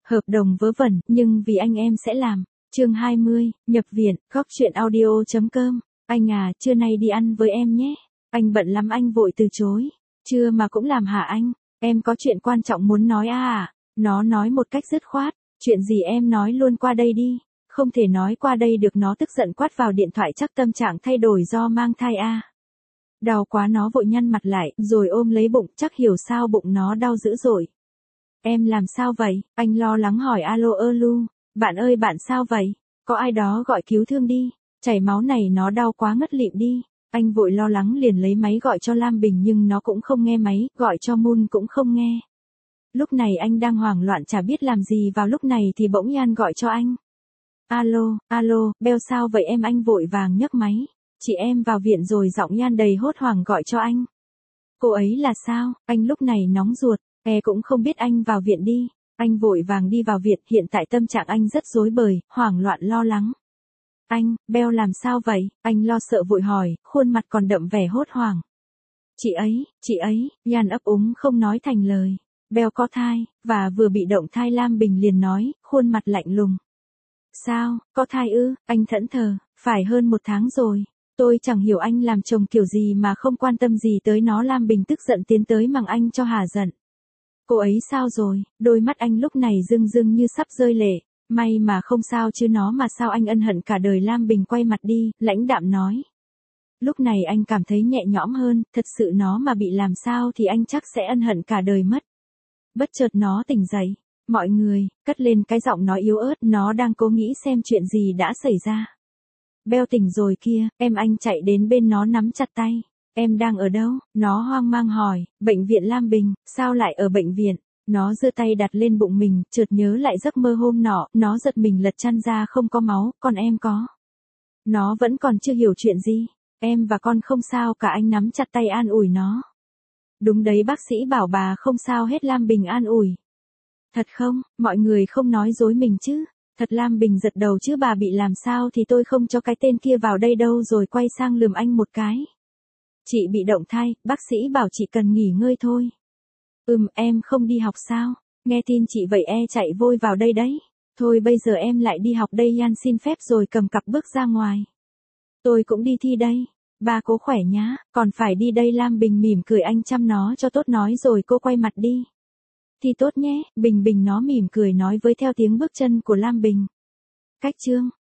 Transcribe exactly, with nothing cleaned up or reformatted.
Hợp đồng vớ vẩn, nhưng vì anh em sẽ làm. Chương hai mươi, nhập viện, góc truyện audio chấm com. Anh à, trưa nay đi ăn với em nhé. Anh bận lắm, anh vội từ chối. Trưa mà cũng làm hả anh? Em có chuyện quan trọng muốn nói à à? Nó nói một cách dứt khoát. Chuyện gì em nói luôn qua đây đi. Không thể nói qua đây được, nó tức giận quát vào điện thoại, chắc tâm trạng thay đổi do mang thai à. Đau quá, nó vội nhăn mặt lại, rồi ôm lấy bụng, chắc hiểu sao bụng nó đau dữ dội. Em làm sao vậy? Anh lo lắng hỏi. Alo ơ lu, bạn ơi bạn sao vậy? Có ai đó gọi cứu thương đi, chảy máu này, nó đau quá ngất lịm đi. Anh vội lo lắng liền lấy máy gọi cho Lam Bình nhưng nó cũng không nghe máy, gọi cho Moon cũng không nghe. Lúc này anh đang hoảng loạn chả biết làm gì, vào lúc này thì bỗng Yan gọi cho anh. Alo, alo, Bell sao vậy em? Anh vội vàng nhấc máy. Chị em vào viện rồi, giọng Yan đầy hốt hoảng gọi cho anh. Cô ấy là sao? Anh lúc này nóng ruột, e cũng không biết, anh vào viện đi. Anh vội vàng đi vào viện, hiện tại tâm trạng anh rất rối bời, hoảng loạn lo lắng. Anh, Bell làm sao vậy? Anh lo sợ vội hỏi, khuôn mặt còn đậm vẻ hốt hoảng. Chị ấy, chị ấy, Yan ấp úng không nói thành lời. Bell có thai, và vừa bị động thai. Lam Bình liền nói, khuôn mặt lạnh lùng. Sao, có thai ư? Anh thẫn thờ, phải hơn một tháng rồi. Tôi chẳng hiểu anh làm chồng kiểu gì mà không quan tâm gì tới nó. Lam Bình tức giận tiến tới mắng anh cho hả giận. Cô ấy sao rồi? Đôi mắt anh lúc này rưng rưng như sắp rơi lệ. May mà không sao chứ nó mà sao anh ân hận cả đời. Lam Bình quay mặt đi, lãnh đạm nói. Lúc này anh cảm thấy nhẹ nhõm hơn, thật sự nó mà bị làm sao thì anh chắc sẽ ân hận cả đời mất. Bất chợt nó tỉnh dậy. Mọi người, cất lên cái giọng nói yếu ớt, nó đang cố nghĩ xem chuyện gì đã xảy ra. Bell tỉnh rồi kia, em. Anh chạy đến bên nó nắm chặt tay. Em đang ở đâu? Nó hoang mang hỏi. Bệnh viện. Lam Bình, sao lại ở bệnh viện? Nó giơ tay đặt lên bụng mình, chợt nhớ lại giấc mơ hôm nọ, nó giật mình lật chăn ra, không có máu, còn em có. Nó vẫn còn chưa hiểu chuyện gì. Em và con không sao cả. Anh nắm chặt tay an ủi nó. Đúng đấy, bác sĩ bảo bà không sao hết. Lam Bình an ủi. Thật không? Mọi người không nói dối mình chứ? Thật. Lam Bình giật đầu. Chứ bà bị làm sao thì tôi không cho cái tên kia vào đây đâu. Rồi quay sang lườm anh một cái. Chị bị động thai, bác sĩ bảo chị cần nghỉ ngơi thôi. Ừm, em không đi học sao? Nghe tin chị vậy e chạy vội vào đây đấy. Thôi bây giờ em lại đi học đây. Yan xin phép rồi cầm cặp bước ra ngoài. Tôi cũng đi thi đây. Ba cố khỏe nhá, còn phải đi đây. Lam Bình mỉm cười, anh chăm nó cho tốt nói rồi cô quay mặt đi. Thi tốt nhé, Bình Bình, nó mỉm cười nói với theo tiếng bước chân của Lam Bình. Cách chương